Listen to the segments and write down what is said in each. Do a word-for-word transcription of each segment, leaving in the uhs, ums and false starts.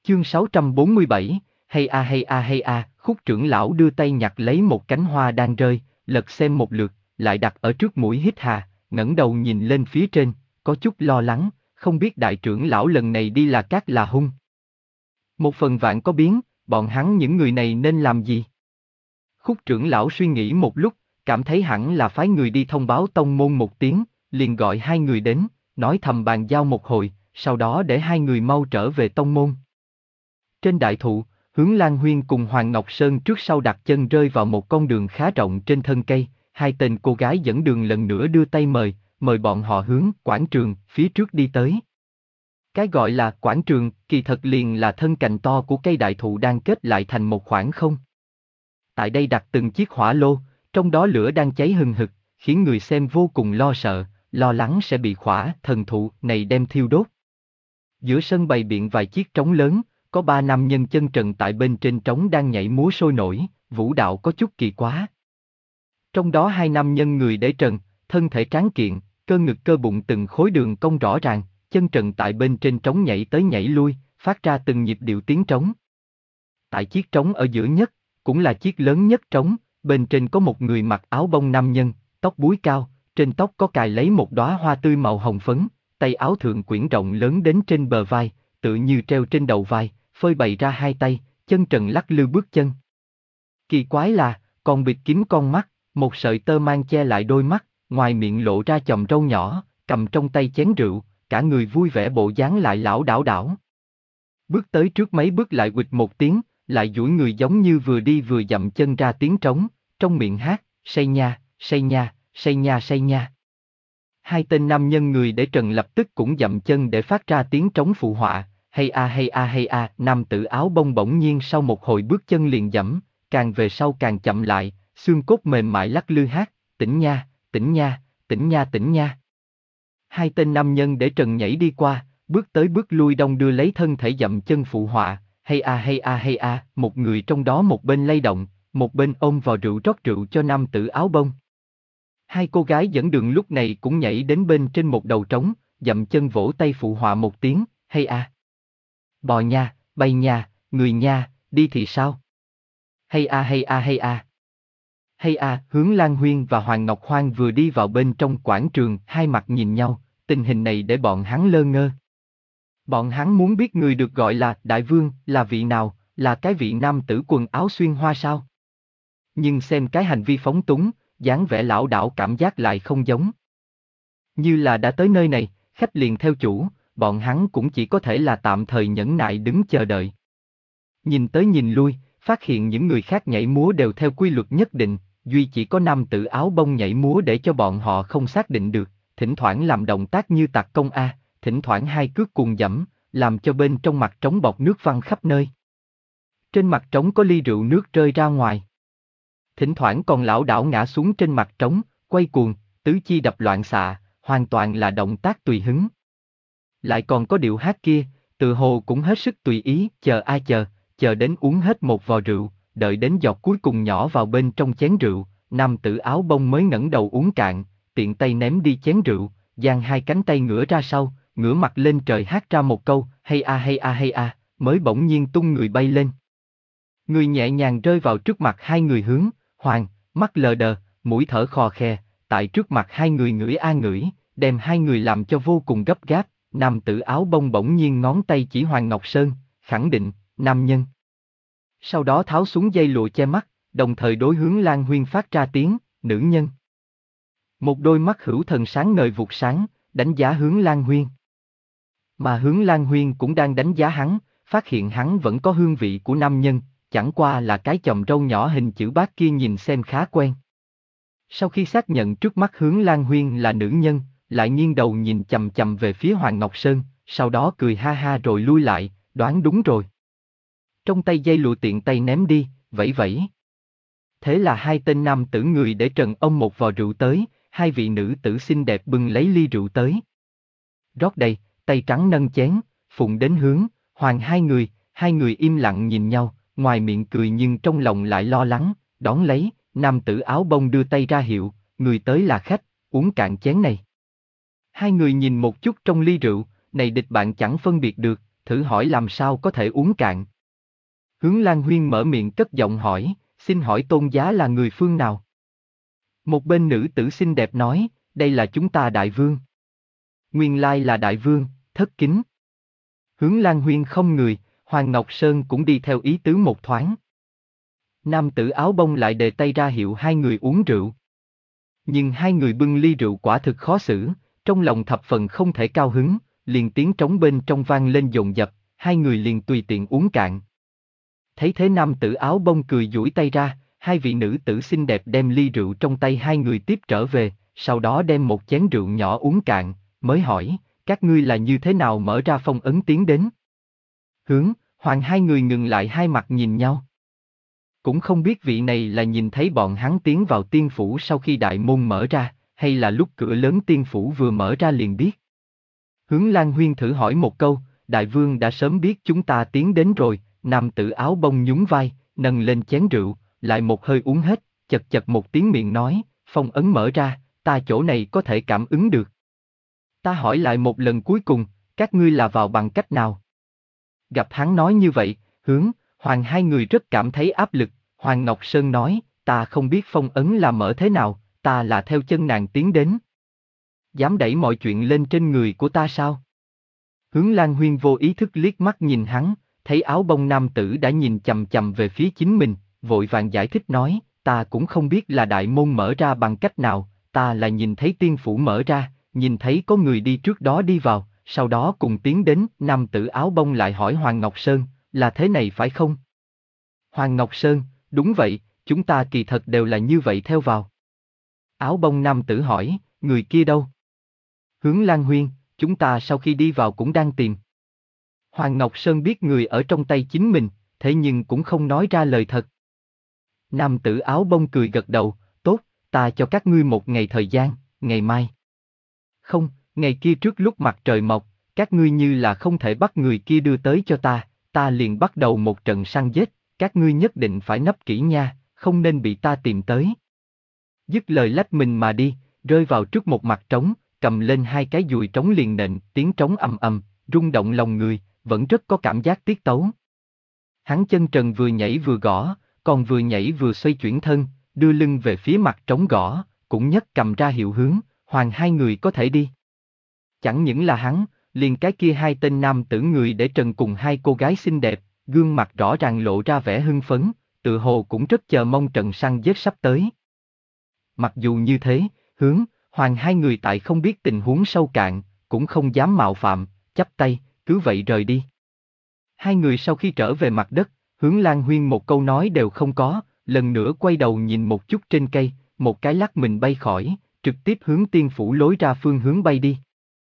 Chương sáu trăm bốn mươi bảy, hay a hay a hay a, Khúc trưởng lão đưa tay nhặt lấy một cánh hoa đang rơi, lật xem một lượt, lại đặt ở trước mũi hít hà, ngẩng đầu nhìn lên phía trên, có chút lo lắng, không biết đại trưởng lão lần này đi là cát là hung. Một phần vạn có biến, bọn hắn những người này nên làm gì? Khúc trưởng lão suy nghĩ một lúc, cảm thấy hẳn là phái người đi thông báo tông môn một tiếng, liền gọi hai người đến, nói thầm bàn giao một hồi, sau đó để hai người mau trở về tông môn. Trên đại thụ, Hướng Lan Huyên cùng Hoàng Ngọc Sơn trước sau đặt chân rơi vào một con đường khá rộng trên thân cây, hai tên cô gái dẫn đường lần nữa đưa tay mời, mời bọn họ hướng quảng trường phía trước đi tới. Cái gọi là quảng trường, kỳ thật liền là thân cành to của cây đại thụ đang kết lại thành một khoảng không. Tại đây đặt từng chiếc hỏa lô, trong đó lửa đang cháy hừng hực, khiến người xem vô cùng lo sợ, lo lắng sẽ bị khỏa thần thụ này đem thiêu đốt. Giữa sân bày biện vài chiếc trống lớn, có ba nam nhân chân trần tại bên trên trống đang nhảy múa sôi nổi, vũ đạo có chút kỳ quá. Trong đó hai nam nhân người để trần, thân thể tráng kiện, cơ ngực cơ bụng từng khối đường cong rõ ràng, chân trần tại bên trên trống nhảy tới nhảy lui, phát ra từng nhịp điệu tiếng trống. Tại chiếc trống ở giữa nhất, cũng là chiếc lớn nhất trống, bên trên có một người mặc áo bông nam nhân, tóc búi cao, trên tóc có cài lấy một đóa hoa tươi màu hồng phấn, tay áo thượng quyển rộng lớn đến trên bờ vai, tựa như treo trên đầu vai, phơi bày ra hai tay, chân trần lắc lư bước chân. Kỳ quái là, còn bịt kín con mắt, một sợi tơ mang che lại đôi mắt, ngoài miệng lộ ra chòm râu nhỏ, cầm trong tay chén rượu, cả người vui vẻ bộ dáng lại lảo đảo đảo. Bước tới trước mấy bước lại quịch một tiếng, lại duỗi người giống như vừa đi vừa dậm chân ra tiếng trống, trong miệng hát, say nha, say nha, say nha say nha. Hai tên nam nhân người để trần lập tức cũng dậm chân để phát ra tiếng trống phụ họa, hay a hay a hay a, nam tử áo bông bỗng nhiên sau một hồi bước chân liền dẫm, càng về sau càng chậm lại, xương cốt mềm mại lắc lư hát, tỉnh nha, tỉnh nha, tỉnh nha tỉnh nha. Hai tên nam nhân để trần nhảy đi qua, bước tới bước lui đong đưa lấy thân thể dậm chân phụ họa, hay a hay a hay a, một người trong đó một bên lay động, một bên ôm vào rượu rót rượu cho nam tử áo bông. Hai cô gái dẫn đường lúc này cũng nhảy đến bên trên một đầu trống, dậm chân vỗ tay phụ họa một tiếng, hay a. Bò nha, bay nha, người nha, đi thì sao? Hay a hay a hay a. Hay a, Hướng Lan Huyên và Hoàng Ngọc Hoang vừa đi vào bên trong quảng trường, hai mặt nhìn nhau, tình hình này để bọn hắn lơ ngơ. Bọn hắn muốn biết người được gọi là đại vương là vị nào, là cái vị nam tử quần áo xuyên hoa sao? Nhưng xem cái hành vi phóng túng, dáng vẻ lão đảo cảm giác lại không giống. Như là đã tới nơi này, khách liền theo chủ, bọn hắn cũng chỉ có thể là tạm thời nhẫn nại đứng chờ đợi. Nhìn tới nhìn lui, phát hiện những người khác nhảy múa đều theo quy luật nhất định, duy chỉ có nam tử áo bông nhảy múa để cho bọn họ không xác định được, thỉnh thoảng làm động tác như tạc công A, thỉnh thoảng hai cước cùng dẫm, làm cho bên trong mặt trống bọt nước văng khắp nơi. Trên mặt trống có ly rượu nước rơi ra ngoài. Thỉnh thoảng còn lảo đảo ngã xuống trên mặt trống, quay cuồng, tứ chi đập loạn xạ, hoàn toàn là động tác tùy hứng. Lại còn có điệu hát kia, tự hồ cũng hết sức tùy ý, chờ ai chờ, chờ đến uống hết một vò rượu, đợi đến giọt cuối cùng nhỏ vào bên trong chén rượu, nam tử áo bông mới ngẩng đầu uống cạn, tiện tay ném đi chén rượu, giang hai cánh tay ngửa ra sau, ngửa mặt lên trời hát ra một câu, hay a hay a hay a, mới bỗng nhiên tung người bay lên. Người nhẹ nhàng rơi vào trước mặt hai người Hướng, Hoàng, mắt lờ đờ, mũi thở khò khè, tại trước mặt hai người ngửi a ngửi, đem hai người làm cho vô cùng gấp gáp, nam tử áo bông bỗng nhiên ngón tay chỉ Hoàng Ngọc Sơn, khẳng định, nam nhân. Sau đó tháo xuống dây lụa che mắt, đồng thời đối Hướng Lan Huyên phát ra tiếng, nữ nhân. Một đôi mắt hữu thần sáng ngời vụt sáng, đánh giá Hướng Lan Huyên. Mà Hướng Lan Huyên cũng đang đánh giá hắn, phát hiện hắn vẫn có hương vị của nam nhân, chẳng qua là cái chòm râu nhỏ hình chữ bát kia nhìn xem khá quen. Sau khi xác nhận trước mắt Hướng Lan Huyên là nữ nhân, lại nghiêng đầu nhìn chầm chầm về phía Hoàng Ngọc Sơn, sau đó cười ha ha rồi lui lại, đoán đúng rồi. Trong tay dây lụa tiện tay ném đi, vẫy vẫy. Thế là hai tên nam tử người để trần ông một vò rượu tới, hai vị nữ tử xinh đẹp bưng lấy ly rượu tới. Rót đầy, tay trắng nâng chén, phụng đến Hướng, Hoàng hai người, hai người im lặng nhìn nhau, ngoài miệng cười nhưng trong lòng lại lo lắng, đón lấy, nam tử áo bông đưa tay ra hiệu, người tới là khách, uống cạn chén này. Hai người nhìn một chút trong ly rượu, này địch bạn chẳng phân biệt được, thử hỏi làm sao có thể uống cạn. Hướng Lan Huyên mở miệng cất giọng hỏi, xin hỏi tôn giá là người phương nào? Một bên nữ tử xinh đẹp nói, đây là chúng ta đại vương. Nguyên lai là đại vương, thất kính. Hướng Lan Huyên không người, Hoàng Ngọc Sơn cũng đi theo ý tứ một thoáng. Nam tử áo bông lại đề tay ra hiệu hai người uống rượu. Nhưng hai người bưng ly rượu quả thực khó xử, trong lòng thập phần không thể cao hứng, liền tiếng trống bên trong vang lên dồn dập, hai người liền tùy tiện uống cạn. Thấy thế nam tử áo bông cười duỗi tay ra, hai vị nữ tử xinh đẹp đem ly rượu trong tay hai người tiếp trở về, sau đó đem một chén rượu nhỏ uống cạn, mới hỏi, các ngươi là như thế nào mở ra phong ấn tiến đến? Hướng, Hoàng hai người ngừng lại hai mặt nhìn nhau. Cũng không biết vị này là nhìn thấy bọn hắn tiến vào tiên phủ sau khi đại môn mở ra, hay là lúc cửa lớn tiên phủ vừa mở ra liền biết. Hướng Lan Huyên thử hỏi một câu, đại vương đã sớm biết chúng ta tiến đến rồi, nam tử áo bông nhún vai, nâng lên chén rượu, lại một hơi uống hết, chật chật một tiếng miệng nói, phong ấn mở ra, ta chỗ này có thể cảm ứng được. Ta hỏi lại một lần cuối cùng, các ngươi là vào bằng cách nào? Gặp hắn nói như vậy, Hướng, Hoàng hai người rất cảm thấy áp lực, Hoàng Ngọc Sơn nói, ta không biết phong ấn là mở thế nào, ta là theo chân nàng tiến đến. Dám đẩy mọi chuyện lên trên người của ta sao? Hướng Lan Huyên vô ý thức liếc mắt nhìn hắn, thấy áo bông nam tử đã nhìn chầm chầm về phía chính mình, vội vàng giải thích nói, ta cũng không biết là đại môn mở ra bằng cách nào, ta là nhìn thấy tiên phủ mở ra, nhìn thấy có người đi trước đó đi vào, sau đó cùng tiến đến, nam tử áo bông lại hỏi Hoàng Ngọc Sơn, là thế này phải không? Hoàng Ngọc Sơn, đúng vậy, chúng ta kỳ thật đều là như vậy theo vào. Áo bông nam tử hỏi, người kia đâu? Hướng Lan Huyên, chúng ta sau khi đi vào cũng đang tìm. Hoàng Ngọc Sơn biết người ở trong tay chính mình, thế nhưng cũng không nói ra lời thật. Nam tử áo bông cười gật đầu, tốt, ta cho các ngươi một ngày thời gian, ngày mai. Không, ngày kia trước lúc mặt trời mọc, các ngươi như là không thể bắt người kia đưa tới cho ta, ta liền bắt đầu một trận săn giết, các ngươi nhất định phải nấp kỹ nha, không nên bị ta tìm tới. Dứt lời lách mình mà đi, rơi vào trước một mặt trống, cầm lên hai cái dùi trống liền nện, tiếng trống ầm ầm, rung động lòng người, vẫn rất có cảm giác tiết tấu. Hắn chân trần vừa nhảy vừa gõ, còn vừa nhảy vừa xoay chuyển thân, đưa lưng về phía mặt trống gõ, cũng nhấc cầm ra hiệu hướng, Hoàng hai người có thể đi. Chẳng những là hắn, liền cái kia hai tên nam tử người để trần cùng hai cô gái xinh đẹp, gương mặt rõ ràng lộ ra vẻ hưng phấn, tự hồ cũng rất chờ mong trận săn giết sắp tới. Mặc dù như thế, Hướng, Hoàng hai người tại không biết tình huống sâu cạn, cũng không dám mạo phạm, chắp tay, cứ vậy rời đi. Hai người sau khi trở về mặt đất, Hướng Lan Huyên một câu nói đều không có, lần nữa quay đầu nhìn một chút trên cây, một cái lắc mình bay khỏi, trực tiếp hướng tiên phủ lối ra phương hướng bay đi.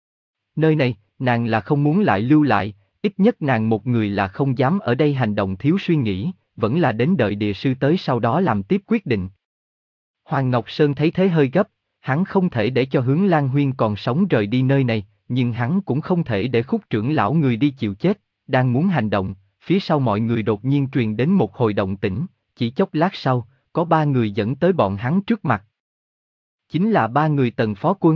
Nơi này, nàng là không muốn lại lưu lại, ít nhất nàng một người là không dám ở đây hành động thiếu suy nghĩ, vẫn là đến đợi địa sư tới sau đó làm tiếp quyết định. Hoàng Ngọc Sơn thấy thế hơi gấp, hắn không thể để cho Hướng Lan Huyên còn sống rời đi nơi này, nhưng hắn cũng không thể để Khúc trưởng lão người đi chịu chết, đang muốn hành động, phía sau mọi người đột nhiên truyền đến một hồi động tĩnh, chỉ chốc lát sau, có ba người dẫn tới bọn hắn trước mặt. Chính là ba người Tần Phó Quân.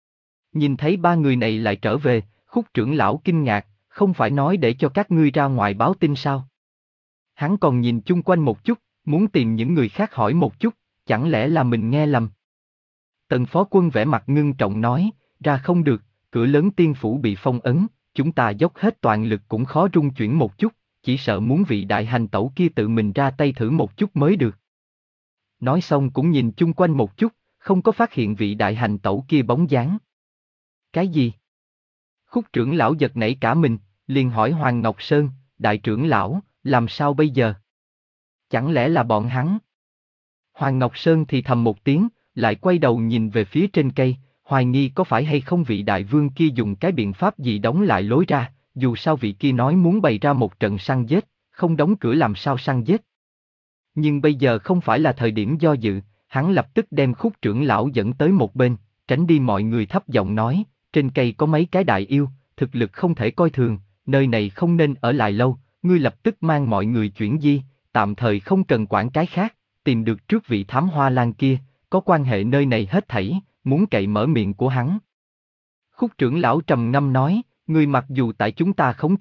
Nhìn thấy ba người này lại trở về, Khúc trưởng lão kinh ngạc, không phải nói để cho các ngươi ra ngoài báo tin sao? Hắn còn nhìn chung quanh một chút, muốn tìm những người khác hỏi một chút, chẳng lẽ là mình nghe lầm? Tần Phó Quân vẻ mặt ngưng trọng nói, ra không được, cửa lớn tiên phủ bị phong ấn, chúng ta dốc hết toàn lực cũng khó rung chuyển một chút, chỉ sợ muốn vị đại hành tẩu kia tự mình ra tay thử một chút mới được. Nói xong cũng nhìn chung quanh một chút, không có phát hiện vị đại hành tẩu kia bóng dáng. Cái gì? Khúc trưởng lão giật nảy cả mình, liền hỏi Hoàng Ngọc Sơn, đại trưởng lão, làm sao bây giờ? Chẳng lẽ là bọn hắn? Hoàng Ngọc Sơn thì thầm một tiếng, lại quay đầu nhìn về phía trên cây, hoài nghi có phải hay không vị đại vương kia dùng cái biện pháp gì đóng lại lối ra, dù sao vị kia nói muốn bày ra một trận săn giết, không đóng cửa làm sao săn giết. Nhưng bây giờ không phải là thời điểm do dự, hắn lập tức đem Khúc trưởng lão dẫn tới một bên, tránh đi mọi người thấp giọng nói, trên cây có mấy cái đại yêu, thực lực không thể coi thường, nơi này không nên ở lại lâu, ngươi lập tức mang mọi người chuyển di, tạm thời không cần quản cái khác, tìm được trước vị thám hoa lan kia, có quan hệ nơi này hết thảy, muốn cậy mở miệng của hắn. Khúc trưởng lão trầm ngâm nói, ngươi mặc dù tại chúng ta khống chế,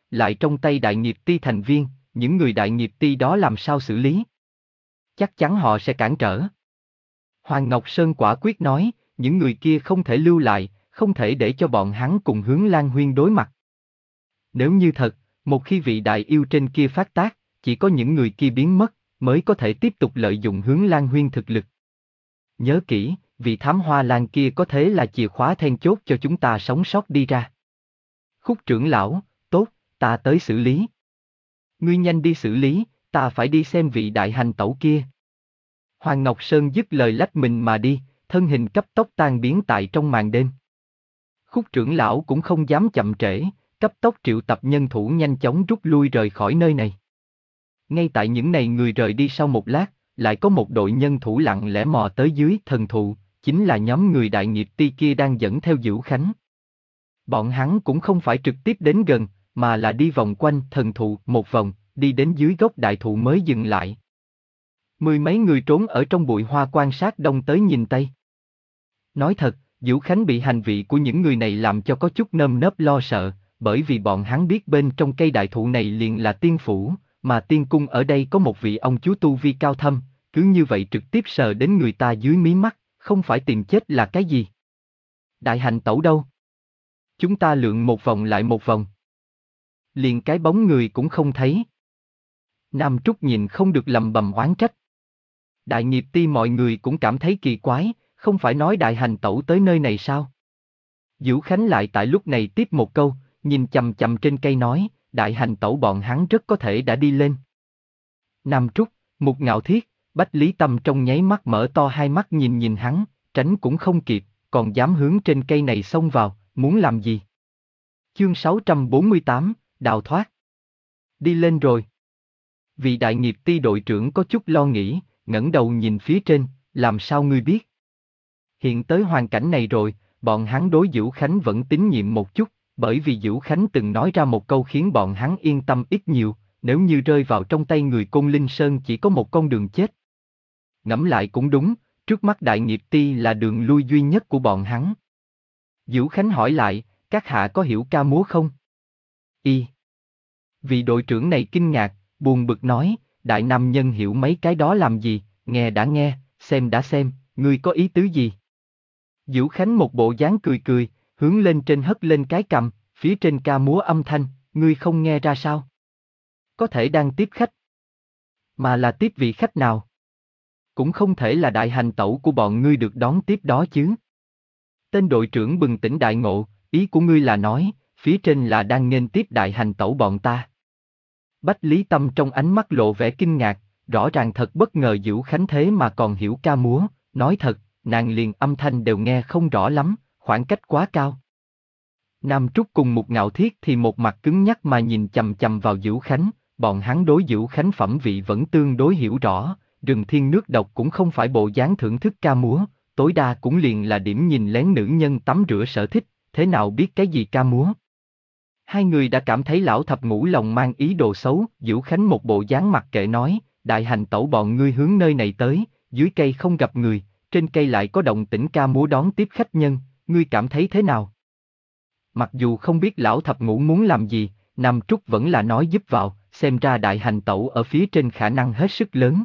lại trong tay đại nghiệp ti thành viên, những người đại nghiệp ti đó làm sao xử lý? Chắc chắn họ sẽ cản trở. Hoàng Ngọc Sơn quả quyết nói, những người kia không thể lưu lại, không thể để cho bọn hắn cùng Hướng Lan Huyên đối mặt. Nếu như thật, một khi vị đại yêu trên kia phát tác, chỉ có những người kia biến mất, mới có thể tiếp tục lợi dụng Hướng Lan Huyên thực lực. Nhớ kỹ, vị thám hoa lan kia có thế là chìa khóa then chốt cho chúng ta sống sót đi ra. Khúc trưởng lão, tốt, ta tới xử lý. Ngươi nhanh đi xử lý, ta phải đi xem vị đại hành tẩu kia. Hoàng Ngọc Sơn dứt lời lách mình mà đi, thân hình cấp tốc tan biến tại trong màn đêm. Khúc trưởng lão cũng không dám chậm trễ, cấp tốc triệu tập nhân thủ nhanh chóng rút lui rời khỏi nơi này. Ngay tại những này người rời đi sau một lát, lại có một đội nhân thủ lặng lẽ mò tới dưới thần thụ, chính là nhóm người đại nghiệp ti kia đang dẫn theo Dữu Khánh. Bọn hắn cũng không phải trực tiếp đến gần, mà là đi vòng quanh thần thụ một vòng, đi đến dưới gốc đại thụ mới dừng lại. Mười mấy người trốn ở trong bụi hoa quan sát đông tới nhìn tây. Nói thật, Dữu Khánh bị hành vi của những người này làm cho có chút nơm nớp lo sợ, bởi vì bọn hắn biết bên trong cây đại thụ này liền là tiên phủ, mà tiên cung ở đây có một vị ông chúa tu vi cao thâm, cứ như vậy trực tiếp sờ đến người ta dưới mí mắt, không phải tìm chết là cái gì. Đại hành tẩu đâu? Chúng ta lượn một vòng lại một vòng. Liền cái bóng người cũng không thấy. Nam Trúc nhìn không được lầm bầm oán trách. Đại nghiệp ti mọi người cũng cảm thấy kỳ quái, không phải nói đại hành tẩu tới nơi này sao? Dữu Khánh lại tại lúc này tiếp một câu, nhìn chằm chằm trên cây nói, đại hành tẩu bọn hắn rất có thể đã đi lên. Nam Trúc, Mục Ngạo Thiết, Bách Lý Tâm trong nháy mắt mở to hai mắt nhìn nhìn hắn, tránh cũng không kịp, còn dám hướng trên cây này xông vào, muốn làm gì? Chương sáu trăm bốn mươi tám, đào thoát. Đi lên rồi. Vị đại nghiệp ti đội trưởng có chút lo nghĩ, ngẩng đầu nhìn phía trên, làm sao ngươi biết? Hiện tới hoàn cảnh này rồi, bọn hắn đối Dữu Khánh vẫn tín nhiệm một chút, bởi vì Dữu Khánh từng nói ra một câu khiến bọn hắn yên tâm ít nhiều, nếu như rơi vào trong tay người Côn Linh Sơn chỉ có một con đường chết. Ngẫm lại cũng đúng, trước mắt đại nghiệp ti là đường lui duy nhất của bọn hắn. Dữu Khánh hỏi lại, các hạ có hiểu ca múa không? Y. Vị đội trưởng này kinh ngạc, buồn bực nói, đại nam nhân hiểu mấy cái đó làm gì, nghe đã nghe, xem đã xem, ngươi có ý tứ gì? Dữu Khánh một bộ dáng cười cười, hướng lên trên hất lên cái cằm, phía trên ca múa âm thanh, ngươi không nghe ra sao? Có thể đang tiếp khách. Mà là tiếp vị khách nào? Cũng không thể là đại hành tẩu của bọn ngươi được đón tiếp đó chứ. Tên đội trưởng bừng tỉnh đại ngộ, ý của ngươi là nói, phía trên là đang nghênh tiếp đại hành tẩu bọn ta. Bách Lý Tâm trong ánh mắt lộ vẻ kinh ngạc, rõ ràng thật bất ngờ Dữu Khánh thế mà còn hiểu ca múa, nói thật, nàng liền âm thanh đều nghe không rõ lắm, khoảng cách quá cao. Nam Trúc cùng Mục Ngạo Thiết thì một mặt cứng nhắc mà nhìn chằm chằm vào Dữu Khánh, bọn hắn đối Dữu Khánh phẩm vị vẫn tương đối hiểu rõ, rừng thiên nước độc cũng không phải bộ dáng thưởng thức ca múa, tối đa cũng liền là điểm nhìn lén nữ nhân tắm rửa sở thích, thế nào biết cái gì ca múa. Hai người đã cảm thấy lão thập ngũ lòng mang ý đồ xấu, Dữu Khánh một bộ dáng mặc kệ nói, đại hành tẩu bọn ngươi hướng nơi này tới, dưới cây không gặp người, trên cây lại có động tĩnh ca múa đón tiếp khách nhân, ngươi cảm thấy thế nào? Mặc dù không biết lão thập ngũ muốn làm gì, Nam Trúc vẫn là nói giúp vào, xem ra đại hành tẩu ở phía trên khả năng hết sức lớn.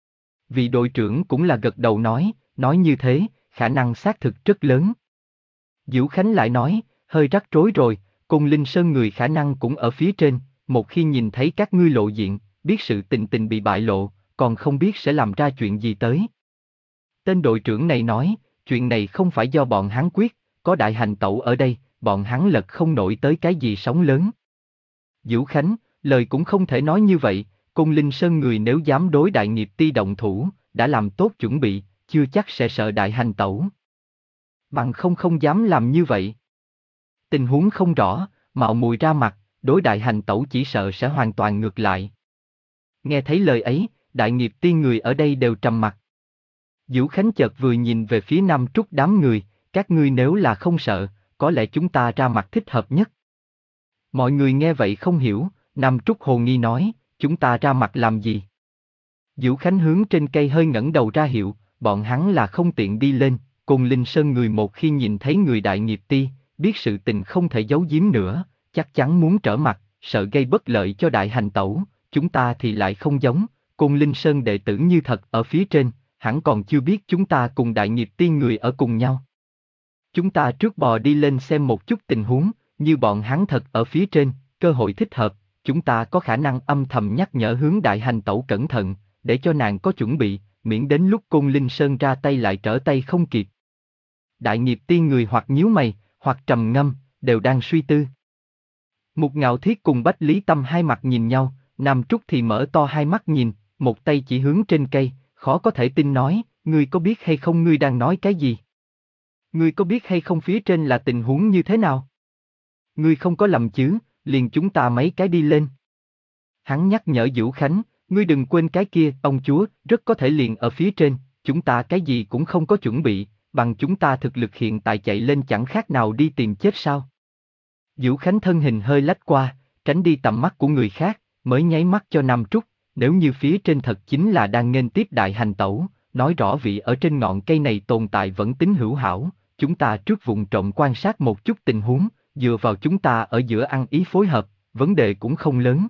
Vị đội trưởng cũng là gật đầu nói, nói như thế, khả năng xác thực rất lớn. Dữu Khánh lại nói, hơi rắc rối rồi, Côn Linh Sơn người khả năng cũng ở phía trên, một khi nhìn thấy các ngươi lộ diện, biết sự tình tình bị bại lộ, còn không biết sẽ làm ra chuyện gì tới. Tên đội trưởng này nói, chuyện này không phải do bọn hắn quyết, có đại hành tẩu ở đây, bọn hắn lật không nổi tới cái gì sóng lớn. Dữu Khánh, lời cũng không thể nói như vậy, Côn Linh Sơn người nếu dám đối đại nghiệp ti động thủ, đã làm tốt chuẩn bị, chưa chắc sẽ sợ đại hành tẩu. Bằng không không dám làm như vậy. Tình huống không rõ, mạo muội ra mặt, đối đại hành tẩu chỉ sợ sẽ hoàn toàn ngược lại. Nghe thấy lời ấy, đại nghiệp ti người ở đây đều trầm mặt. Dữu Khánh chợt vừa nhìn về phía Nam Trúc đám người, các ngươi nếu là không sợ, có lẽ chúng ta ra mặt thích hợp nhất. Mọi người nghe vậy không hiểu, Nam Trúc hồ nghi nói, chúng ta ra mặt làm gì? Dữu Khánh hướng trên cây hơi ngẩng đầu ra hiệu, bọn hắn là không tiện đi lên, Côn Linh Sơn người một khi nhìn thấy người đại nghiệp ti, biết sự tình không thể giấu giếm nữa, chắc chắn muốn trở mặt, sợ gây bất lợi cho đại hành tẩu, chúng ta thì lại không giống, Côn Linh Sơn đệ tử như thật ở phía trên, hẳn còn chưa biết chúng ta cùng đại nghiệp tiên người ở cùng nhau. Chúng ta trước bò đi lên xem một chút tình huống, như bọn hắn thật ở phía trên, cơ hội thích hợp, chúng ta có khả năng âm thầm nhắc nhở hướng đại hành tẩu cẩn thận, để cho nàng có chuẩn bị, miễn đến lúc Côn Linh Sơn ra tay lại trở tay không kịp. Đại nghiệp tiên người hoặc nhíu mày, hoặc trầm ngâm, đều đang suy tư. Mục Ngạo Thiết cùng Bách Lý Tâm hai mặt nhìn nhau, Nam Trúc thì mở to hai mắt nhìn, một tay chỉ hướng trên cây, khó có thể tin nói, ngươi có biết hay không ngươi đang nói cái gì? Ngươi có biết hay không phía trên là tình huống như thế nào? Ngươi không có lầm chứ, liền chúng ta mấy cái đi lên. Hắn nhắc nhở Vũ Khánh, ngươi đừng quên cái kia, ông chúa, rất có thể liền ở phía trên, chúng ta cái gì cũng không có chuẩn bị, bằng chúng ta thực lực hiện tại chạy lên chẳng khác nào đi tìm chết sao? Vũ Khánh thân hình hơi lách qua, tránh đi tầm mắt của người khác, mới nháy mắt cho Nam Trúc, nếu như phía trên thật chính là đang nghênh tiếp đại hành tẩu, nói rõ vị ở trên ngọn cây này tồn tại vẫn tính hữu hảo, chúng ta trước vụng trộm quan sát một chút tình huống, dựa vào chúng ta ở giữa ăn ý phối hợp, vấn đề cũng không lớn.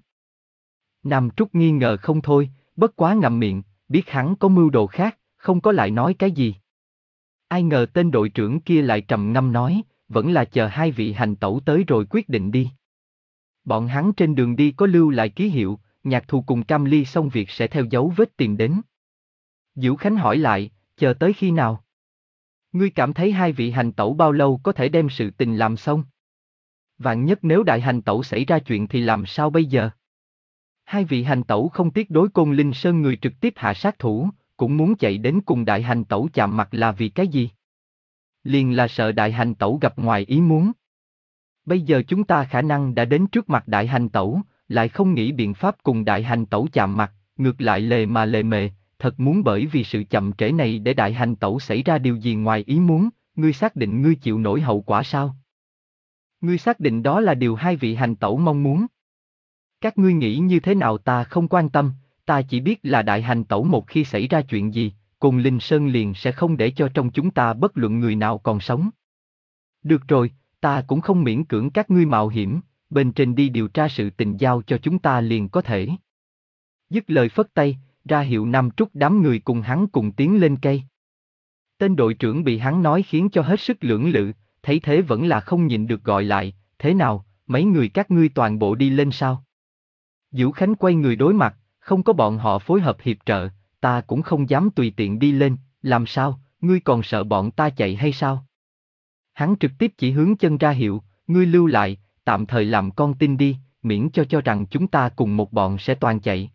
Nam Trúc nghi ngờ không thôi, bất quá ngậm miệng, biết hắn có mưu đồ khác, không có lại nói cái gì. Ai ngờ tên đội trưởng kia lại trầm ngâm nói, vẫn là chờ hai vị hành tẩu tới rồi quyết định đi. Bọn hắn trên đường đi có lưu lại ký hiệu, Nhạc Thù cùng Cam Ly xong việc sẽ theo dấu vết tìm đến. Vũ Khánh hỏi lại, chờ tới khi nào? Ngươi cảm thấy hai vị hành tẩu bao lâu có thể đem sự tình làm xong? Vạn nhất nếu đại hành tẩu xảy ra chuyện thì làm sao bây giờ? Hai vị hành tẩu không tiếc đối Côn Linh Sơn người trực tiếp hạ sát thủ, cũng muốn chạy đến cùng đại hành tẩu chạm mặt là vì cái gì? Liền là sợ đại hành tẩu gặp ngoài ý muốn. Bây giờ chúng ta khả năng đã đến trước mặt đại hành tẩu, lại không nghĩ biện pháp cùng đại hành tẩu chạm mặt, ngược lại lề mà lề mề, thật muốn bởi vì sự chậm trễ này để đại hành tẩu xảy ra điều gì ngoài ý muốn, ngươi xác định ngươi chịu nổi hậu quả sao? Ngươi xác định đó là điều hai vị hành tẩu mong muốn? Các ngươi nghĩ như thế nào ta không quan tâm, ta chỉ biết là đại hành tẩu một khi xảy ra chuyện gì, Côn Linh Sơn liền sẽ không để cho trong chúng ta bất luận người nào còn sống. Được rồi, ta cũng không miễn cưỡng các ngươi mạo hiểm, bên trên đi điều tra sự tình giao cho chúng ta liền có thể. Dứt lời phất tay, ra hiệu Nam Trúc đám người cùng hắn cùng tiến lên cây. Tên đội trưởng bị hắn nói khiến cho hết sức lưỡng lự, thấy thế vẫn là không nhịn được gọi lại, thế nào, mấy người các ngươi toàn bộ đi lên sao? Vũ Khánh quay người đối mặt, không có bọn họ phối hợp hiệp trợ, ta cũng không dám tùy tiện đi lên, làm sao, ngươi còn sợ bọn ta chạy hay sao? Hắn trực tiếp chỉ hướng chân ra hiệu, ngươi lưu lại, tạm thời làm con tin đi, miễn cho cho rằng chúng ta cùng một bọn sẽ toàn chạy.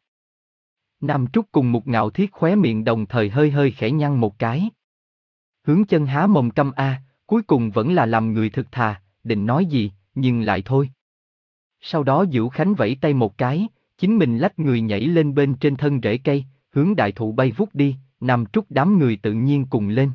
Nam Trúc cùng Mục Ngạo Thiết khóe miệng đồng thời hơi hơi khẽ nhăn một cái. Hướng chân há mồm câm a, cuối cùng vẫn là làm người thực thà, định nói gì, nhưng lại thôi. Sau đó Vũ Khánh vẫy tay một cái, chính mình lách người nhảy lên bên trên thân rễ cây, hướng đại thụ bay vút đi, Nam Trúc đám người tự nhiên cùng lên.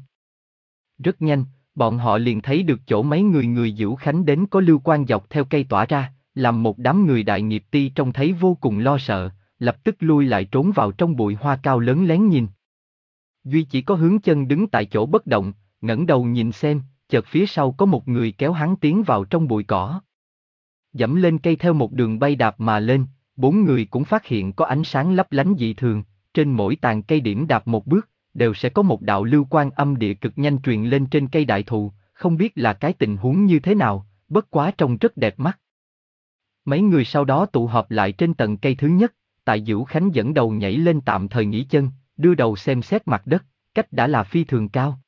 Rất nhanh, bọn họ liền thấy được chỗ mấy người người Vũ Khánh đến có lưu quang dọc theo cây tỏa ra, làm một đám người đại nghiệp ti trông thấy vô cùng lo sợ, lập tức lui lại trốn vào trong bụi hoa cao lớn lén nhìn. Duy chỉ có Hướng Chân đứng tại chỗ bất động, ngẩng đầu nhìn xem, chợt phía sau có một người kéo hắn tiến vào trong bụi cỏ. Dẫm lên cây theo một đường bay đạp mà lên, bốn người cũng phát hiện có ánh sáng lấp lánh dị thường, trên mỗi tàn cây điểm đạp một bước, đều sẽ có một đạo lưu quang âm địa cực nhanh truyền lên trên cây đại thụ, không biết là cái tình huống như thế nào, bất quá trông rất đẹp mắt. Mấy người sau đó tụ họp lại trên tầng cây thứ nhất, tại Vũ Khánh dẫn đầu nhảy lên tạm thời nghỉ chân, đưa đầu xem xét mặt đất, cách đã là phi thường cao.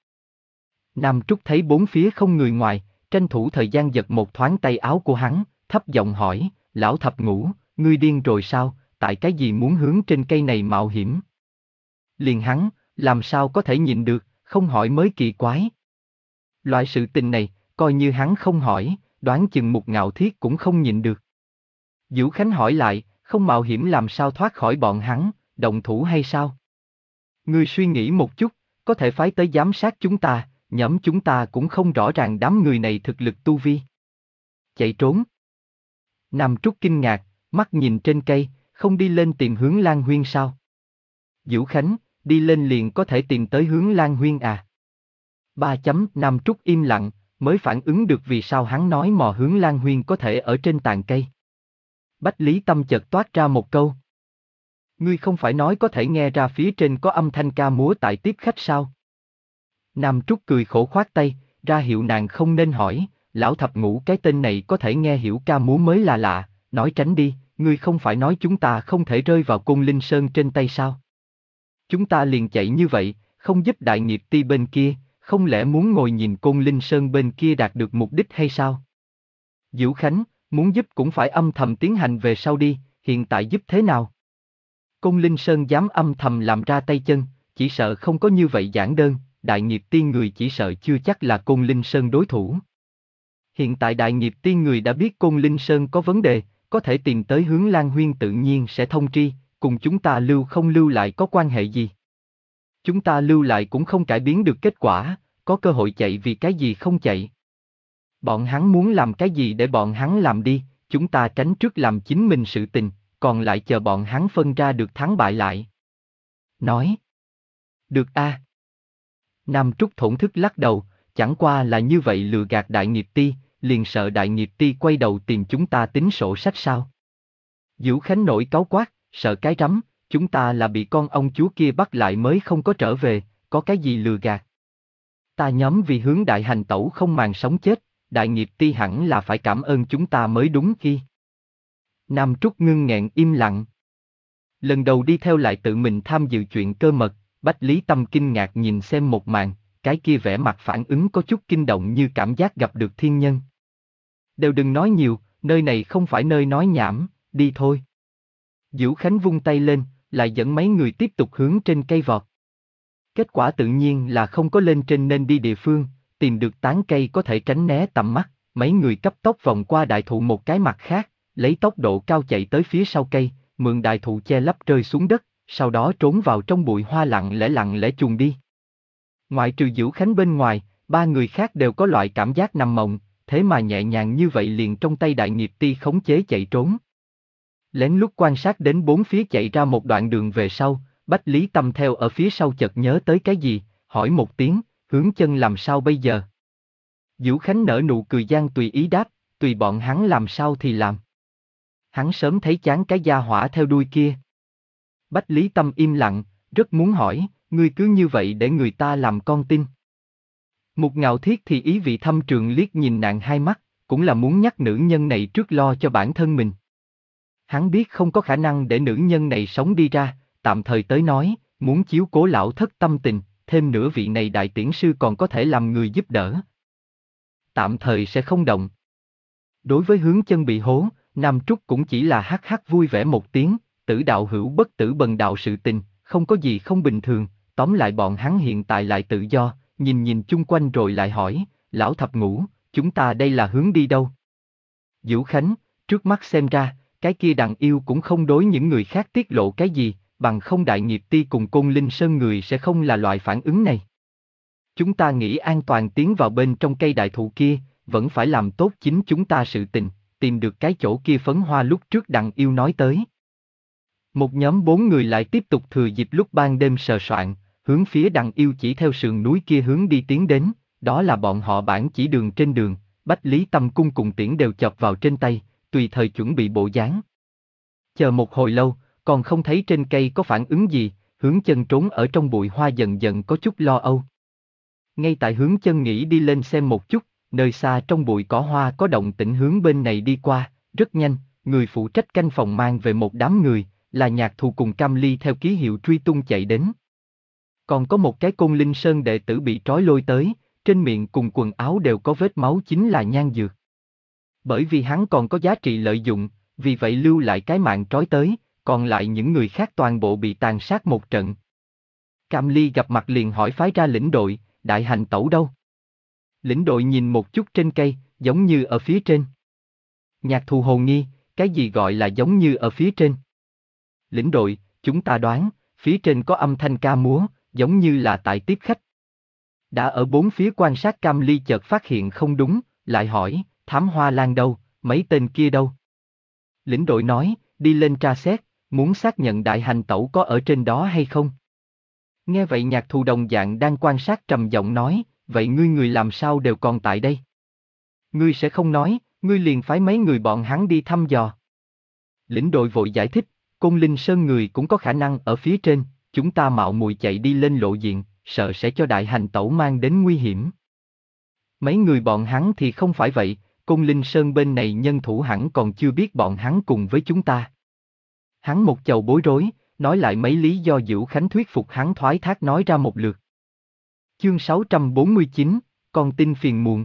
Nam Trúc thấy bốn phía không người ngoài, tranh thủ thời gian giật một thoáng tay áo của hắn, thấp giọng hỏi, lão thập ngũ, ngươi điên rồi sao, tại cái gì muốn hướng trên cây này mạo hiểm? Liền hắn, làm sao có thể nhịn được, không hỏi mới kỳ quái. Loại sự tình này, coi như hắn không hỏi, đoán chừng Mục Ngạo Thiết cũng không nhịn được. Vũ Khánh hỏi lại, không mạo hiểm làm sao thoát khỏi bọn hắn, động thủ hay sao? Ngươi suy nghĩ một chút, có thể phái tới giám sát chúng ta, nhóm chúng ta cũng không rõ ràng đám người này thực lực tu vi. Chạy trốn. Nam Trúc kinh ngạc, mắt nhìn trên cây, không đi lên tìm Hướng Lan Huyên sao? Vũ Khánh, đi lên liền có thể tìm tới Hướng Lan Huyên à? Ba chấm, Nam Trúc im lặng, mới phản ứng được vì sao hắn nói mò Hướng Lan Huyên có thể ở trên tàn cây. Bách Lý Tâm chợt toát ra một câu. Ngươi không phải nói có thể nghe ra phía trên có âm thanh ca múa tại tiếp khách sao? Nam Trúc cười khổ khoát tay, ra hiệu nàng không nên hỏi, lão thập ngũ cái tên này có thể nghe hiểu ca múa mới là lạ, nói tránh đi, ngươi không phải nói chúng ta không thể rơi vào Côn Linh Sơn trên tay sao? Chúng ta liền chạy như vậy, không giúp đại nghiệp ti bên kia, không lẽ muốn ngồi nhìn Côn Linh Sơn bên kia đạt được mục đích hay sao? Diệu Khánh, muốn giúp cũng phải âm thầm tiến hành về sau đi, hiện tại giúp thế nào? Côn Linh Sơn dám âm thầm làm ra tay chân, chỉ sợ không có như vậy giản đơn, đại nghiệp tiên người chỉ sợ chưa chắc là Côn Linh Sơn đối thủ. Hiện tại đại nghiệp tiên người đã biết Côn Linh Sơn có vấn đề, có thể tìm tới Hướng Lan Huyên tự nhiên sẽ thông tri, cùng chúng ta lưu không lưu lại có quan hệ gì. Chúng ta lưu lại cũng không cải biến được kết quả, có cơ hội chạy vì cái gì không chạy. Bọn hắn muốn làm cái gì để bọn hắn làm đi, chúng ta tránh trước làm chính mình sự tình, còn lại chờ bọn hắn phân ra được thắng bại lại. Nói. Được a. Nam Trúc thổn thức lắc đầu, chẳng qua là như vậy lừa gạt đại nghiệp ti, liền sợ đại nghiệp ti quay đầu tìm chúng ta tính sổ sách sao. Vũ Khánh nổi cáu quát, sợ cái rắm, chúng ta là bị con ông chúa kia bắt lại mới không có trở về, có cái gì lừa gạt. Ta nhóm vì Hướng đại hành tẩu không màng sống chết, đại nghiệp ti hẳn là phải cảm ơn chúng ta mới đúng khi. Nam Trúc ngưng nghẹn im lặng. Lần đầu đi theo lại tự mình tham dự chuyện cơ mật, Bách Lý Tâm kinh ngạc nhìn xem một màn, cái kia vẻ mặt phản ứng có chút kinh động như cảm giác gặp được thiên nhân. Đều đừng nói nhiều, nơi này không phải nơi nói nhảm, đi thôi. Vũ Khánh vung tay lên, lại dẫn mấy người tiếp tục hướng trên cây vọt. Kết quả tự nhiên là không có lên trên nên đi địa phương, tìm được tán cây có thể tránh né tầm mắt, mấy người cấp tốc vòng qua đại thụ một cái mặt khác, lấy tốc độ cao chạy tới phía sau cây, mượn đại thụ che lấp rơi xuống đất, sau đó trốn vào trong bụi hoa lặng lẽ lặng lẽ chuồn đi. Ngoại trừ Vũ Khánh bên ngoài, ba người khác đều có loại cảm giác nằm mộng, thế mà nhẹ nhàng như vậy liền trong tay đại nghiệp ti khống chế chạy trốn. Lén lút quan sát đến bốn phía chạy ra một đoạn đường về sau, Bách Lý Tâm theo ở phía sau chợt nhớ tới cái gì, hỏi một tiếng, Hướng Chân làm sao bây giờ? Vũ Khánh nở nụ cười gian tùy ý đáp, tùy bọn hắn làm sao thì làm. Hắn sớm thấy chán cái gia hỏa theo đuôi kia. Bách Lý Tâm im lặng, rất muốn hỏi, ngươi cứ như vậy để người ta làm con tin. Mục Ngạo Thiết thì ý vị thâm trường liếc nhìn nàng hai mắt, cũng là muốn nhắc nữ nhân này trước lo cho bản thân mình. Hắn biết không có khả năng để nữ nhân này sống đi ra, tạm thời tới nói, muốn chiếu cố lão thất tâm tình, thêm nữa vị này đại tiễn sư còn có thể làm người giúp đỡ. Tạm thời sẽ không động. Đối với Hướng Chân bị hố, Nam Trúc cũng chỉ là hắc hắc vui vẻ một tiếng, tử đạo hữu bất tử bần đạo sự tình, không có gì không bình thường, tóm lại bọn hắn hiện tại lại tự do, nhìn nhìn chung quanh rồi lại hỏi, lão thập ngũ, chúng ta đây là hướng đi đâu? Vũ Khánh, trước mắt xem ra, cái kia đàn yêu cũng không đối những người khác tiết lộ cái gì, bằng không đại nghiệp ti cùng Côn Linh Sơn người sẽ không là loại phản ứng này. Chúng ta nghĩ an toàn tiến vào bên trong cây đại thụ kia, vẫn phải làm tốt chính chúng ta sự tình, tìm được cái chỗ kia phấn hoa lúc trước đàn yêu nói tới. Một nhóm bốn người lại tiếp tục thừa dịp lúc ban đêm sờ soạn, hướng phía đàn yêu chỉ theo sườn núi kia hướng đi tiến đến, đó là bọn họ bản chỉ đường trên đường, Bách Lý Tâm cung cùng tiễn đều chọc vào trên tay, tùy thời chuẩn bị bộ dáng. Chờ một hồi lâu, còn không thấy trên cây có phản ứng gì, Hướng Chân trốn ở trong bụi hoa dần dần có chút lo âu. Ngay tại Hướng Chân nghĩ đi lên xem một chút, nơi xa trong bụi cỏ hoa có động tĩnh hướng bên này đi qua, rất nhanh, người phụ trách canh phòng mang về một đám người, là Nhạc Thù cùng Cam Ly theo ký hiệu truy tung chạy đến. Còn có một cái Côn Linh Sơn đệ tử bị trói lôi tới, trên miệng cùng quần áo đều có vết máu chính là Nhan Dược. Bởi vì hắn còn có giá trị lợi dụng, vì vậy lưu lại cái mạng trói tới, còn lại những người khác toàn bộ bị tàn sát một trận. Cam Ly gặp mặt liền hỏi phái ra lĩnh đội, đại hành tẩu đâu? Lĩnh đội nhìn một chút trên cây, giống như ở phía trên. Nhạc Thù hồ nghi, cái gì gọi là giống như ở phía trên? Lĩnh đội, chúng ta đoán, phía trên có âm thanh ca múa, giống như là tại tiếp khách. Đã ở bốn phía quan sát Cam Ly chợt phát hiện không đúng, lại hỏi, Thám Hoa Lan đâu, mấy tên kia đâu? Lĩnh đội nói, đi lên tra xét, muốn xác nhận đại hành tẩu có ở trên đó hay không. Nghe vậy Nhạc Thù đồng dạng đang quan sát trầm giọng nói, vậy ngươi người làm sao đều còn tại đây? Ngươi sẽ không nói, ngươi liền phái mấy người bọn hắn đi thăm dò. Lĩnh đội vội giải thích, Côn Linh Sơn người cũng có khả năng ở phía trên, chúng ta mạo muội chạy đi lên lộ diện, sợ sẽ cho đại hành tẩu mang đến nguy hiểm. Mấy người bọn hắn thì không phải vậy, Côn Linh Sơn bên này nhân thủ hẳn còn chưa biết bọn hắn cùng với chúng ta. Hắn một chầu bối rối, nói lại mấy lý do Dữu Khánh thuyết phục hắn thoái thác nói ra một lượt. Chương sáu trăm bốn mươi chín, con tin phiền muộn.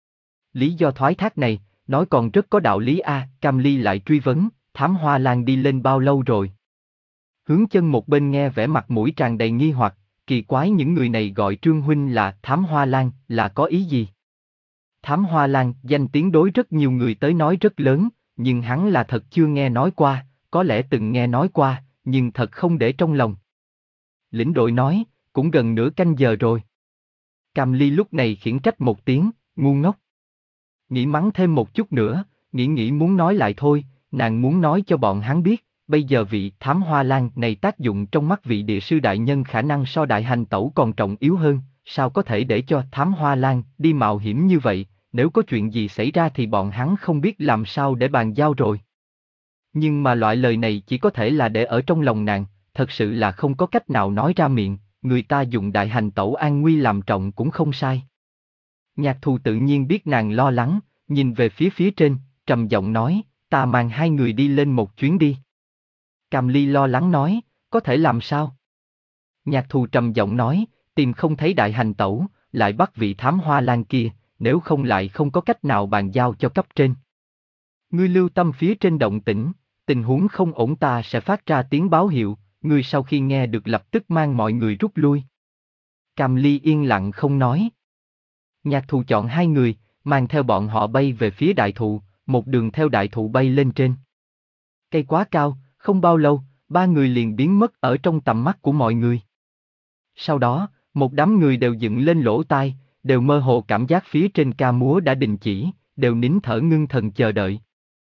Lý do thoái thác này, nói còn rất có đạo lý a. Cam Ly lại truy vấn, Thám Hoa Lan đi lên bao lâu rồi? Hướng Chân một bên nghe vẻ mặt mũi tràn đầy nghi hoặc, kỳ quái những người này gọi Trương huynh là Thám Hoa Lan là có ý gì? Thám Hoa Lan danh tiếng đối rất nhiều người tới nói rất lớn, nhưng hắn là thật chưa nghe nói qua, có lẽ từng nghe nói qua, nhưng thật không để trong lòng. Lĩnh đội nói, cũng gần nửa canh giờ rồi. Cam Ly lúc này khiển trách một tiếng, ngu ngốc. Nghĩ mắng thêm một chút nữa, nghĩ nghĩ muốn nói lại thôi, nàng muốn nói cho bọn hắn biết, bây giờ vị Thám Hoa Lan này tác dụng trong mắt vị địa sư đại nhân khả năng so đại hành tẩu còn trọng yếu hơn, sao có thể để cho Thám Hoa Lan đi mạo hiểm như vậy, nếu có chuyện gì xảy ra thì bọn hắn không biết làm sao để bàn giao rồi. Nhưng mà loại lời này chỉ có thể là để ở trong lòng nàng, thật sự là không có cách nào nói ra miệng, người ta dùng đại hành tẩu an nguy làm trọng cũng không sai. Nhạc Thù tự nhiên biết nàng lo lắng, nhìn về phía phía trên, trầm giọng nói, ta mang hai người đi lên một chuyến đi. Cam Ly lo lắng nói, có thể làm sao? Nhạc Thù trầm giọng nói, tìm không thấy đại hành tẩu, lại bắt vị Thám Hoa Lan kia, nếu không lại không có cách nào bàn giao cho cấp trên. Ngươi lưu tâm phía trên động tĩnh, tình huống không ổn ta sẽ phát ra tiếng báo hiệu, ngươi sau khi nghe được lập tức mang mọi người rút lui. Cam Ly yên lặng không nói. Nhạc Thù chọn hai người, mang theo bọn họ bay về phía đại thụ, một đường theo đại thụ bay lên trên. Cây quá cao, không bao lâu, ba người liền biến mất ở trong tầm mắt của mọi người. Sau đó, một đám người đều dựng lên lỗ tai, đều mơ hồ cảm giác phía trên ca múa đã đình chỉ, đều nín thở ngưng thần chờ đợi.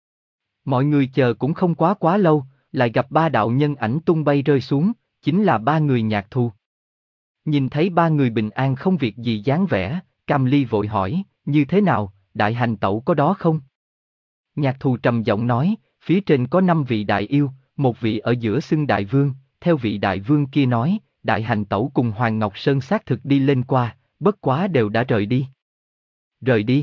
Mọi người chờ cũng không quá quá lâu, lại gặp ba đạo nhân ảnh tung bay rơi xuống, chính là ba người Nhạc Thù. Nhìn thấy ba người bình an không việc gì dáng vẻ, Cam Ly vội hỏi, như thế nào, đại hành tẩu có đó không? Nhạc Thù trầm giọng nói, phía trên có năm vị đại yêu, một vị ở giữa xưng đại vương, theo vị đại vương kia nói, đại hành tẩu cùng Hoàng Ngọc Sơn xác thực đi lên qua, bất quá đều đã rời đi. Rời đi?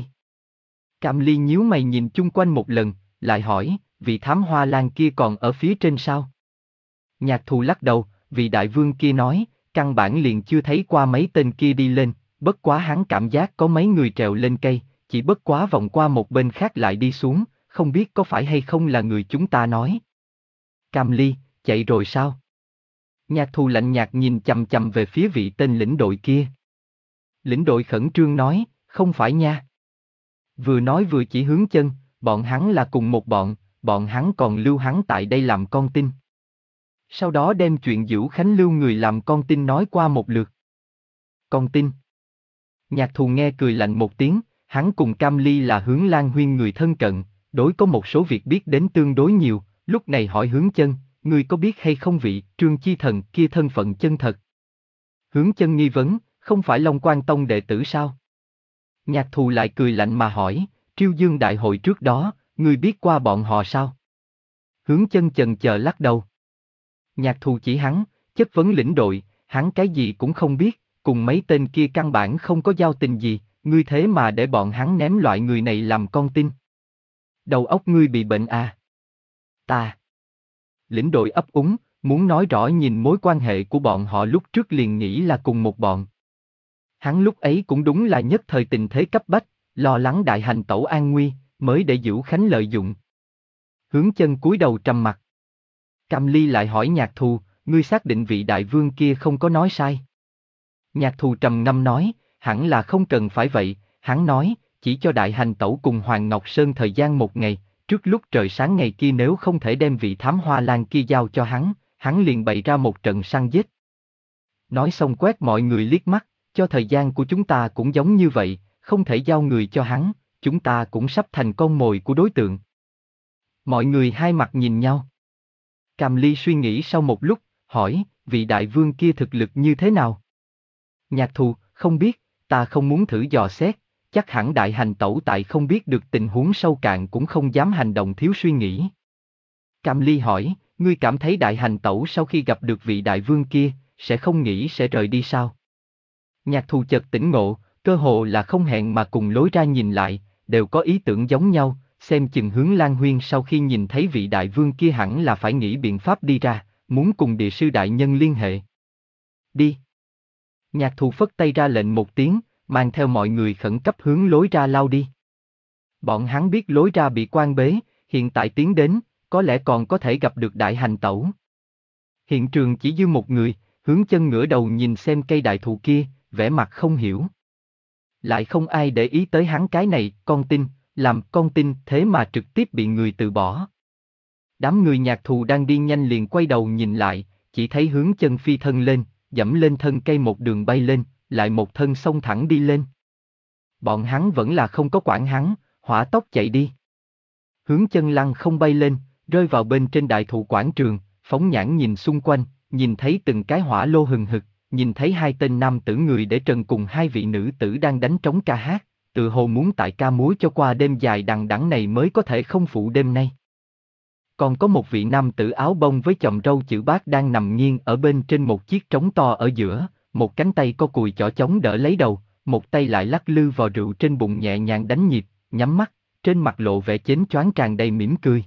Cam Ly nhíu mày nhìn chung quanh một lần, lại hỏi, vị Thám Hoa Lan kia còn ở phía trên sao? Nhạc Thù lắc đầu, vị đại vương kia nói, căn bản liền chưa thấy qua mấy tên kia đi lên, bất quá hắn cảm giác có mấy người trèo lên cây, chỉ bất quá vòng qua một bên khác lại đi xuống, không biết có phải hay không là người chúng ta nói. Cam Ly, chạy rồi sao? Nhạc Thù lạnh nhạt nhìn chằm chằm về phía vị tên lĩnh đội kia. Lĩnh đội khẩn trương nói, không phải nha. Vừa nói vừa chỉ Hướng Chân, bọn hắn là cùng một bọn, bọn hắn còn lưu hắn tại đây làm con tin. Sau đó đem chuyện Dữu Khánh lưu người làm con tin nói qua một lượt. Con tin? Nhạc Thù nghe cười lạnh một tiếng, hắn cùng Cam Ly là Hướng Lan Huyên người thân cận, đối có một số việc biết đến tương đối nhiều, lúc này hỏi Hướng Chân, ngươi có biết hay không vị Trương Chi Thần kia thân phận chân thật? Hướng Chân nghi vấn, không phải Long Quan Tông đệ tử sao? Nhạc Thù lại cười lạnh mà hỏi, Triêu Dương đại hội trước đó, ngươi biết qua bọn họ sao? Hướng Chân chần chờ lắc đầu. Nhạc Thù chỉ hắn, chất vấn lĩnh đội, hắn cái gì cũng không biết, cùng mấy tên kia căn bản không có giao tình gì, ngươi thế mà để bọn hắn ném loại người này làm con tin. Đầu óc ngươi bị bệnh à? Ta. Lĩnh đội ấp úng, muốn nói rõ nhìn mối quan hệ của bọn họ lúc trước liền nghĩ là cùng một bọn. Hắn lúc ấy cũng đúng là nhất thời tình thế cấp bách, lo lắng đại hành tẩu an nguy, mới để Dữu Khánh lợi dụng. Hướng Chân cúi đầu trầm mặt. Cam Ly lại hỏi Nhạc Thù, ngươi xác định vị đại vương kia không có nói sai? Nhạc Thù trầm ngâm nói, hẳn là không cần phải vậy, hắn nói, chỉ cho đại hành tẩu cùng Hoàng Ngọc Sơn thời gian một ngày, trước lúc trời sáng ngày kia nếu không thể đem vị Thám Hoa Lan kia giao cho hắn, hắn liền bày ra một trận săn giết. Nói xong quét mọi người liếc mắt, cho thời gian của chúng ta cũng giống như vậy, không thể giao người cho hắn, chúng ta cũng sắp thành con mồi của đối tượng. Mọi người hai mặt nhìn nhau. Cam Ly suy nghĩ sau một lúc, hỏi, vị đại vương kia thực lực như thế nào? Nhạc Thù, không biết, ta không muốn thử dò xét, chắc hẳn đại hành tẩu tại không biết được tình huống sâu cạn cũng không dám hành động thiếu suy nghĩ. Cam Ly hỏi, ngươi cảm thấy đại hành tẩu sau khi gặp được vị đại vương kia, sẽ không nghĩ sẽ rời đi sao? Nhạc thù chợt tỉnh ngộ, cơ hồ là không hẹn mà cùng lối ra nhìn lại, đều có ý tưởng giống nhau, xem chừng Hướng Lan Huyên sau khi nhìn thấy vị đại vương kia hẳn là phải nghĩ biện pháp đi ra, muốn cùng địa sư đại nhân liên hệ. Đi. Nhạc thù phất tay ra lệnh một tiếng, mang theo mọi người khẩn cấp hướng lối ra lao đi. Bọn hắn biết lối ra bị quan bế, hiện tại tiến đến, có lẽ còn có thể gặp được đại hành tẩu. Hiện trường chỉ dư một người, Hướng Chân ngửa đầu nhìn xem cây đại thụ kia, vẻ mặt không hiểu. Lại không ai để ý tới hắn cái này, con tin, làm con tin thế mà trực tiếp bị người từ bỏ. Đám người nhạc thù đang đi nhanh liền quay đầu nhìn lại, chỉ thấy Hướng Chân phi thân lên, dẫm lên thân cây một đường bay lên, lại một thân xông thẳng đi lên. Bọn hắn vẫn là không có quản hắn, hỏa tốc chạy đi. Hướng Chân lăng không bay lên, rơi vào bên trên đại thụ quảng trường, phóng nhãn nhìn xung quanh, nhìn thấy từng cái hỏa lô hừng hực, nhìn thấy hai tên nam tử người để trần cùng hai vị nữ tử đang đánh trống ca hát, tự hồ muốn tại ca múa cho qua đêm dài đằng đẵng này mới có thể không phụ đêm nay. Còn có một vị nam tử áo bông với chòm râu chữ bát đang nằm nghiêng ở bên trên một chiếc trống to ở giữa, một cánh tay co cùi chỏ chống đỡ lấy đầu, một tay lại lắc lư vào rượu trên bụng nhẹ nhàng đánh nhịp, nhắm mắt, trên mặt lộ vẻ chến choáng tràn đầy mỉm cười.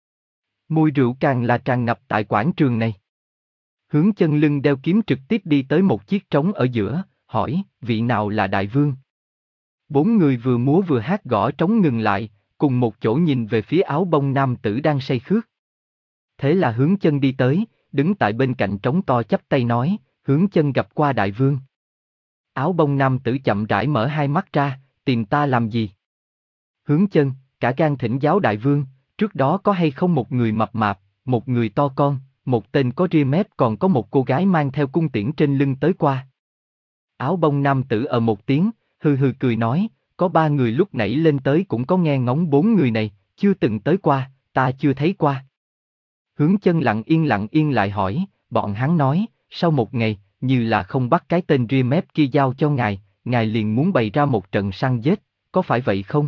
Mùi rượu càng là tràn ngập tại quảng trường này. Hướng Chân lưng đeo kiếm trực tiếp đi tới một chiếc trống ở giữa, hỏi, vị nào là đại vương? Bốn người vừa múa vừa hát gõ trống ngừng lại, cùng một chỗ nhìn về phía áo bông nam tử đang say khước. Thế là Hướng Chân đi tới, đứng tại bên cạnh trống to chắp tay nói, Hướng Chân gặp qua đại vương. Áo bông nam tử chậm rãi mở hai mắt ra, tìm ta làm gì? Hướng Chân, cả gan thỉnh giáo đại vương, trước đó có hay không một người mập mạp, một người to con, một tên có ria mép còn có một cô gái mang theo cung tiễn trên lưng tới qua. Áo bông nam tử ở một tiếng, hừ hừ cười nói, có ba người lúc nãy lên tới cũng có nghe ngóng bốn người này, chưa từng tới qua, ta chưa thấy qua. Hướng Chân lặng yên lặng yên lại hỏi, bọn hắn nói, sau một ngày, như là không bắt cái tên ria mép kia giao cho ngài, ngài liền muốn bày ra một trận săn giết, có phải vậy không?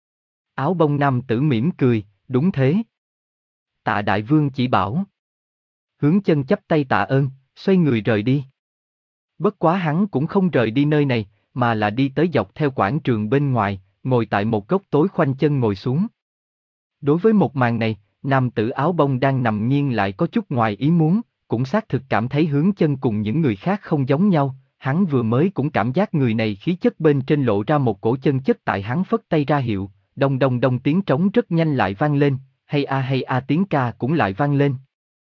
Áo bông nam tử mỉm cười, đúng thế. Tạ đại vương chỉ bảo. Hướng Chân chắp tay tạ ơn, xoay người rời đi. Bất quá hắn cũng không rời đi nơi này, mà là đi tới dọc theo quảng trường bên ngoài, ngồi tại một góc tối khoanh chân ngồi xuống. Đối với một màn này, nam tử áo bông đang nằm nghiêng lại có chút ngoài ý muốn, cũng xác thực cảm thấy Hướng Chân cùng những người khác không giống nhau, hắn vừa mới cũng cảm giác người này khí chất bên trên lộ ra một cổ chân chất tại hắn phất tay ra hiệu, đông đông đông tiếng trống rất nhanh lại vang lên, hay a hay a tiếng ca cũng lại vang lên.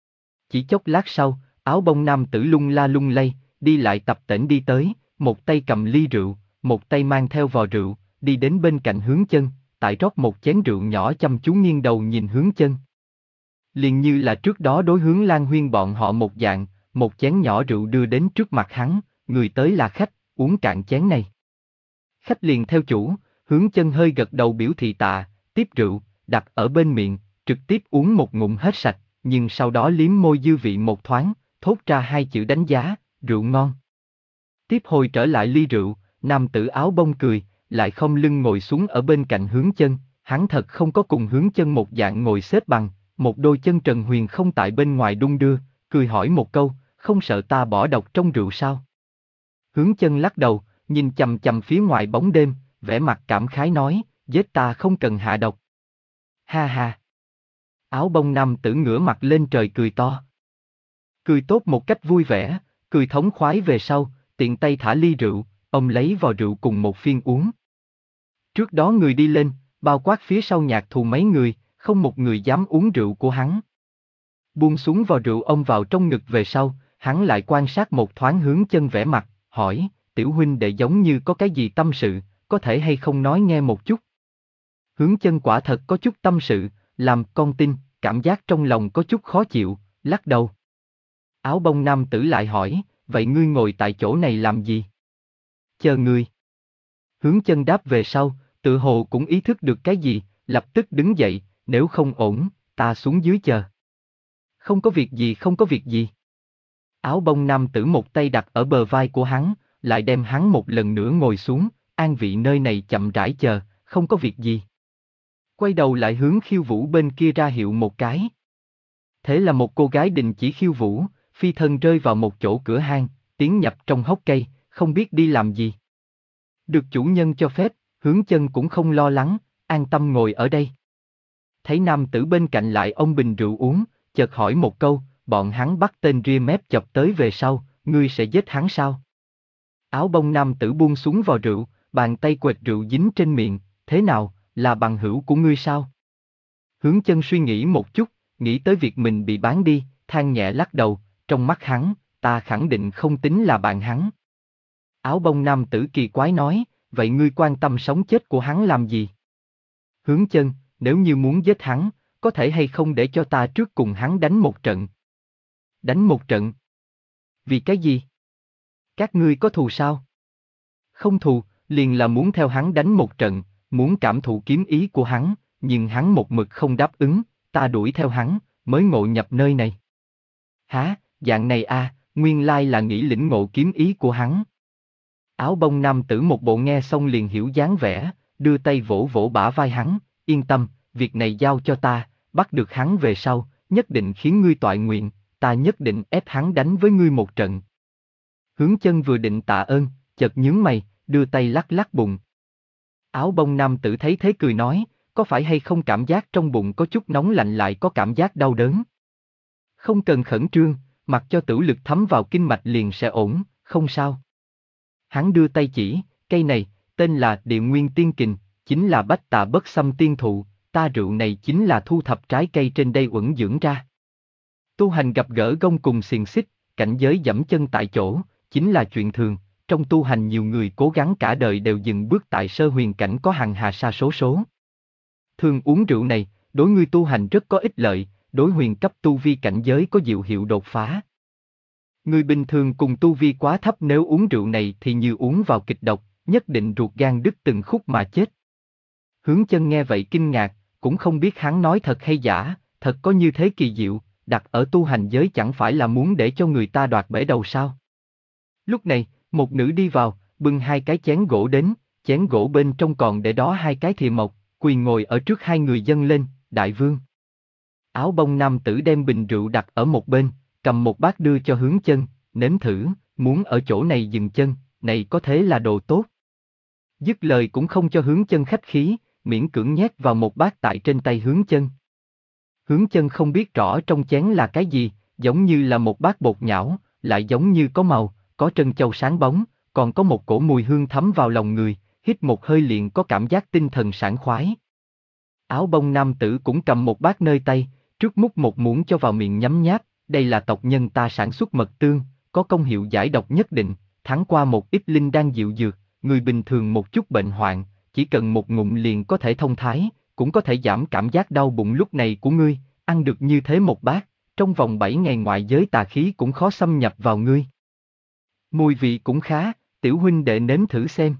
Chỉ chốc lát sau, áo bông nam tử lung la lung lay, đi lại tập tễnh đi tới, một tay cầm ly rượu, một tay mang theo vò rượu, đi đến bên cạnh Hướng Chân, tại rót một chén rượu nhỏ chăm chú nghiêng đầu nhìn Hướng Chân. Liền như là trước đó đối Hướng Lan Huyên bọn họ một dạng, một chén nhỏ rượu đưa đến trước mặt hắn, người tới là khách, uống cạn chén này. Khách liền theo chủ, Hướng Chân hơi gật đầu biểu thị tạ, tiếp rượu, đặt ở bên miệng, trực tiếp uống một ngụm hết sạch, nhưng sau đó liếm môi dư vị một thoáng, thốt ra hai chữ đánh giá, rượu ngon. Tiếp hồi trở lại ly rượu, nam tử áo bông cười, lại không lưng ngồi xuống ở bên cạnh Hướng Chân, hắn thật không có cùng Hướng Chân một dạng ngồi xếp bằng, một đôi chân trần huyền không tại bên ngoài đung đưa, cười hỏi một câu, không sợ ta bỏ độc trong rượu sao? Hướng Chân lắc đầu, nhìn chằm chằm phía ngoài bóng đêm, vẻ mặt cảm khái nói, giết ta không cần hạ độc. Ha ha. Áo bông nam tử ngửa mặt lên trời cười to. Cười tốt một cách vui vẻ, cười thống khoái về sau, tiện tay thả ly rượu, ông lấy vò rượu cùng một phiên uống. Trước đó người đi lên, bao quát phía sau nhạc thù mấy người, không một người dám uống rượu của hắn. Buông xuống vò rượu ông vào trong ngực về sau, hắn lại quan sát một thoáng Hướng Chân vẻ mặt, hỏi, tiểu huynh đệ giống như có cái gì tâm sự, có thể hay không nói nghe một chút. Hướng Chân quả thật có chút tâm sự, làm con tin, cảm giác trong lòng có chút khó chịu, lắc đầu. Áo bông nam tử lại hỏi, vậy ngươi ngồi tại chỗ này làm gì? Chờ ngươi. Hướng Chân đáp về sau, tự hồ cũng ý thức được cái gì, lập tức đứng dậy, nếu không ổn, ta xuống dưới chờ. Không có việc gì không có việc gì. Áo bông nam tử một tay đặt ở bờ vai của hắn, lại đem hắn một lần nữa ngồi xuống, an vị nơi này chậm rãi chờ, không có việc gì. Quay đầu lại hướng Khiêu Vũ bên kia ra hiệu một cái. Thế là một cô gái đình chỉ khiêu vũ, phi thân rơi vào một chỗ cửa hang, tiến nhập trong hốc cây, không biết đi làm gì. Được chủ nhân cho phép, Hướng Chân cũng không lo lắng, an tâm ngồi ở đây. Thấy nam tử bên cạnh lại ông bình rượu uống, chợt hỏi một câu, bọn hắn bắt tên ria mép chọc tới về sau, ngươi sẽ giết hắn sao? Áo bông nam tử buông xuống vò rượu, bàn tay quệt rượu dính trên miệng, thế nào, là bằng hữu của ngươi sao? Hướng Chân suy nghĩ một chút, nghĩ tới việc mình bị bán đi, than nhẹ lắc đầu, trong mắt hắn, ta khẳng định không tính là bạn hắn. Áo bông nam tử kỳ quái nói, vậy ngươi quan tâm sống chết của hắn làm gì? Hướng Chân, nếu như muốn giết hắn, có thể hay không để cho ta trước cùng hắn đánh một trận? Đánh một trận? Vì cái gì? Các ngươi có thù sao? Không thù, liền là muốn theo hắn đánh một trận, muốn cảm thụ kiếm ý của hắn, nhưng hắn một mực không đáp ứng, ta đuổi theo hắn, mới ngộ nhập nơi này. Hả, dạng này à, nguyên lai là nghĩ lĩnh ngộ kiếm ý của hắn. Áo bông nam tử một bộ nghe xong liền hiểu dáng vẻ, đưa tay vỗ vỗ bả vai hắn, yên tâm, việc này giao cho ta, bắt được hắn về sau, nhất định khiến ngươi toại nguyện, ta nhất định ép hắn đánh với ngươi một trận. Hướng Chân vừa định tạ ơn, chợt nhướng mày, đưa tay lắc lắc bụng. Áo bông nam tử thấy thế cười nói, có phải hay không cảm giác trong bụng có chút nóng lạnh lại có cảm giác đau đớn? Không cần khẩn trương, mặc cho tửu lực thấm vào kinh mạch liền sẽ ổn, không sao. Hắn đưa tay chỉ, cây này, tên là Địa Nguyên Tiên Kình, chính là bách tà bất xâm tiên thụ, ta rượu này chính là thu thập trái cây trên đây uẩn dưỡng ra. Tu hành gặp gỡ gông cùng xiềng xích, cảnh giới dẫm chân tại chỗ, chính là chuyện thường, trong tu hành nhiều người cố gắng cả đời đều dừng bước tại sơ huyền cảnh có hằng hà sa số số. Thường uống rượu này, đối ngươi tu hành rất có ích lợi, đối huyền cấp tu vi cảnh giới có diệu hiệu đột phá. Người bình thường cùng tu vi quá thấp nếu uống rượu này thì như uống vào kịch độc, nhất định ruột gan đứt từng khúc mà chết. Hướng Chân nghe vậy kinh ngạc, cũng không biết hắn nói thật hay giả, thật có như thế kỳ diệu, đặt ở tu hành giới chẳng phải là muốn để cho người ta đoạt bể đầu sao? Lúc này, một nữ đi vào, bưng hai cái chén gỗ đến, chén gỗ bên trong còn để đó hai cái thìa mộc, quỳ ngồi ở trước hai người dâng lên, đại vương. Áo bông nam tử đem bình rượu đặt ở một bên, cầm một bát đưa cho Hướng Chân, nếm thử, muốn ở chỗ này dừng chân, này có thế là đồ tốt. Dứt lời cũng không cho Hướng Chân khách khí, miễn cưỡng nhét vào một bát tại trên tay Hướng Chân. Hướng Chân không biết rõ trong chén là cái gì, giống như là một bát bột nhão, lại giống như có màu, có trân châu sáng bóng, còn có một cổ mùi hương thấm vào lòng người, hít một hơi liền có cảm giác tinh thần sảng khoái. Áo bông nam tử cũng cầm một bát nơi tay, trước múc một muỗng cho vào miệng nhấm nháp, đây là tộc nhân ta sản xuất mật tương, có công hiệu giải độc nhất định, thắng qua một ít linh đan diệu dược, người bình thường một chút bệnh hoạn, chỉ cần một ngụm liền có thể thông thái, cũng có thể giảm cảm giác đau bụng lúc này của ngươi, ăn được như thế một bát, trong vòng bảy ngày ngoại giới tà khí cũng khó xâm nhập vào ngươi. Mùi vị cũng khá, tiểu huynh đệ nếm thử xem.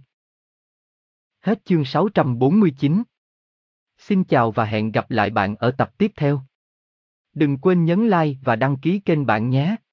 Hết chương sáu trăm bốn mươi chín. Xin chào và hẹn gặp lại bạn ở tập tiếp theo. Đừng quên nhấn like và đăng ký kênh bạn nhé.